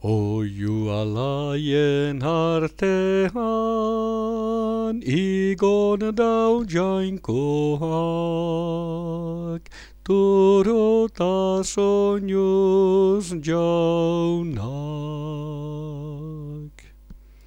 Oiu alaien artean, igon dau jainkoak, turo ta soinuz jauna.